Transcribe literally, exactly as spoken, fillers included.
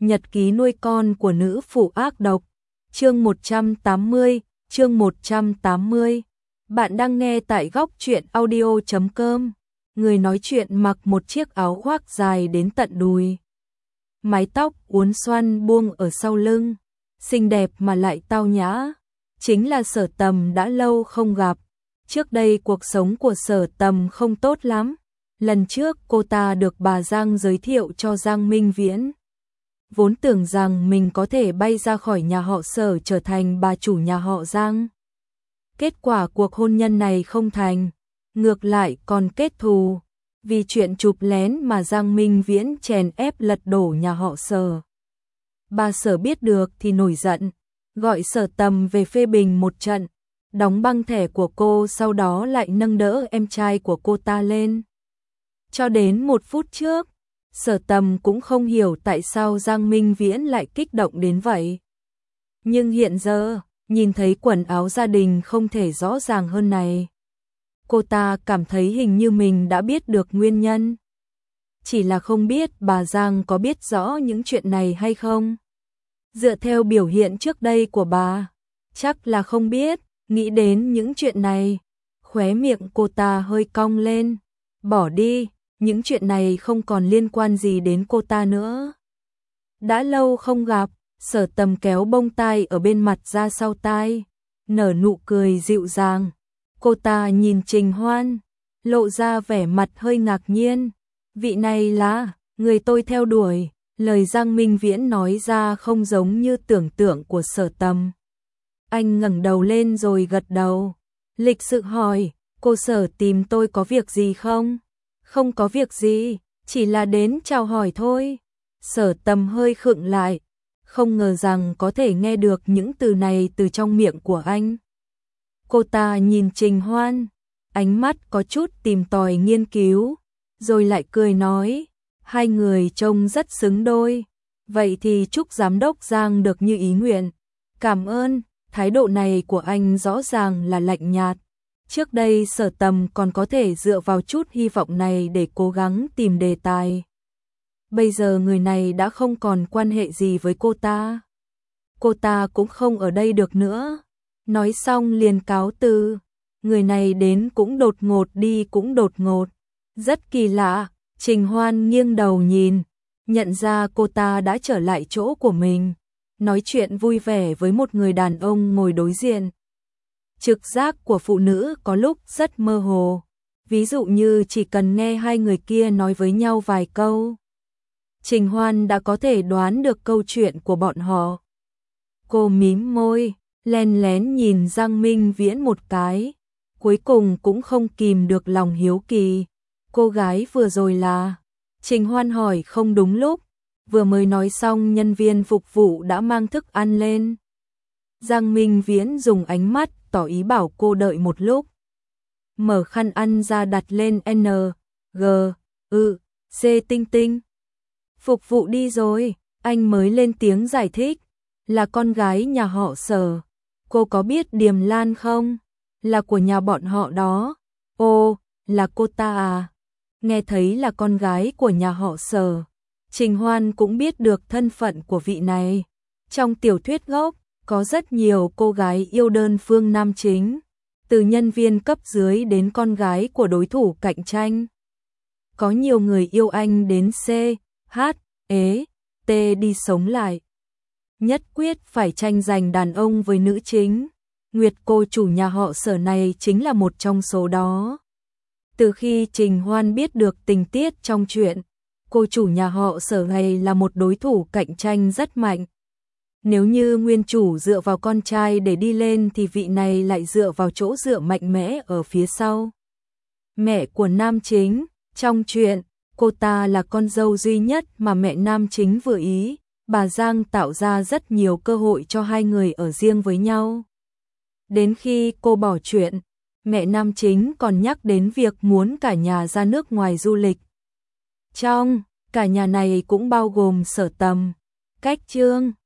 Nhật ký nuôi con của nữ phụ ác độc. Chương một trăm tám mươi, chương một trăm tám mươi. Bạn đang nghe tại góc truyện audio chấm com. Người nói chuyện mặc một chiếc áo khoác dài đến tận đùi. Mái tóc uốn xoăn buông ở sau lưng, xinh đẹp mà lại tao nhã. Chính là Sở Tầm đã lâu không gặp. Trước đây cuộc sống của Sở Tầm không tốt lắm. Lần trước cô ta được bà Giang giới thiệu cho Giang Minh Viễn. Vốn tưởng rằng mình có thể bay ra khỏi nhà họ Sở trở thành bà chủ nhà họ Giang. Kết quả cuộc hôn nhân này không thành, ngược lại còn kết thù. Vì chuyện chụp lén mà Giang Minh Viễn chèn ép lật đổ nhà họ Sở. Bà Sở biết được thì nổi giận, gọi Sở Tầm về phê bình một trận, đóng băng thẻ của cô, sau đó lại nâng đỡ em trai của cô ta lên. Cho đến một phút trước, Sở Tầm cũng không hiểu tại sao Giang Minh Viễn lại kích động đến vậy. Nhưng hiện giờ, nhìn thấy quần áo gia đình không thể rõ ràng hơn này. Cô ta cảm thấy hình như mình đã biết được nguyên nhân. Chỉ là không biết bà Giang có biết rõ những chuyện này hay không. Dựa theo biểu hiện trước đây của bà, chắc là không biết. Nghĩ đến những chuyện này, khóe miệng cô ta hơi cong lên. Bỏ đi, những chuyện này không còn liên quan gì đến cô ta nữa. Đã lâu không gặp, Sở Tầm kéo bông tai ở bên mặt ra sau tai, nở nụ cười dịu dàng. Cô ta nhìn Trình Hoan, lộ ra vẻ mặt hơi ngạc nhiên. Vị này là người tôi theo đuổi. Lời Giang Minh Viễn nói ra không giống như tưởng tượng của Sở Tầm. Anh ngẩng đầu lên rồi gật đầu. Lịch sự hỏi, cô Sở tìm tôi có việc gì không? Không có việc gì, chỉ là đến chào hỏi thôi. Sở Tầm hơi khựng lại, không ngờ rằng có thể nghe được những từ này từ trong miệng của anh. Cô ta nhìn Trình Hoan, ánh mắt có chút tìm tòi nghiên cứu, rồi lại cười nói, hai người trông rất xứng đôi. Vậy thì chúc giám đốc Giang được như ý nguyện. Cảm ơn. Thái độ này của anh rõ ràng là lạnh nhạt. Trước đây Sở Tầm còn có thể dựa vào chút hy vọng này để cố gắng tìm đề tài. Bây giờ người này đã không còn quan hệ gì với cô ta. Cô ta cũng không ở đây được nữa. Nói xong liền cáo từ. Người này đến cũng đột ngột, đi cũng đột ngột. Rất kỳ lạ. Trình Hoan nghiêng đầu nhìn, nhận ra cô ta đã trở lại chỗ của mình, nói chuyện vui vẻ với một người đàn ông ngồi đối diện. Trực giác của phụ nữ có lúc rất mơ hồ, ví dụ như chỉ cần nghe hai người kia nói với nhau vài câu, Trình Hoan đã có thể đoán được câu chuyện của bọn họ. Cô mím môi, len lén nhìn Giang Minh Viễn một cái, cuối cùng cũng không kìm được lòng hiếu kỳ. Cô gái vừa rồi là? Trình Hoan hỏi không đúng lúc, vừa mới nói xong nhân viên phục vụ đã mang thức ăn lên. Giang Minh Viễn dùng ánh mắt tỏ ý bảo cô đợi một lúc. Mở khăn ăn ra đặt lên N, G, ư, C tinh tinh. Phục vụ đi rồi, anh mới lên tiếng giải thích. Là con gái nhà họ Sở. Cô có biết Điềm Lan không? Là của nhà bọn họ đó. Ô, là cô ta à? Nghe thấy là con gái của nhà họ Sở, Trình Hoan cũng biết được thân phận của vị này. Trong tiểu thuyết gốc, có rất nhiều cô gái yêu đơn phương nam chính, từ nhân viên cấp dưới đến con gái của đối thủ cạnh tranh. Có nhiều người yêu anh đến C, H, E, T đi sống lại. Nhất quyết phải tranh giành đàn ông với nữ chính. Nguyệt cô chủ nhà họ Sở này chính là một trong số đó. Từ khi Trình Hoan biết được tình tiết trong chuyện, cô chủ nhà họ Sở này là một đối thủ cạnh tranh rất mạnh. Nếu như nguyên chủ dựa vào con trai để đi lên thì vị này lại dựa vào chỗ dựa mạnh mẽ ở phía sau. Mẹ của nam chính, trong chuyện, cô ta là con dâu duy nhất mà mẹ nam chính vừa ý. Bà Giang tạo ra rất nhiều cơ hội cho hai người ở riêng với nhau. Đến khi cô bỏ chuyện, mẹ nam chính còn nhắc đến việc muốn cả nhà ra nước ngoài du lịch. Trong cả nhà này cũng bao gồm Sở Tầm. Cách chương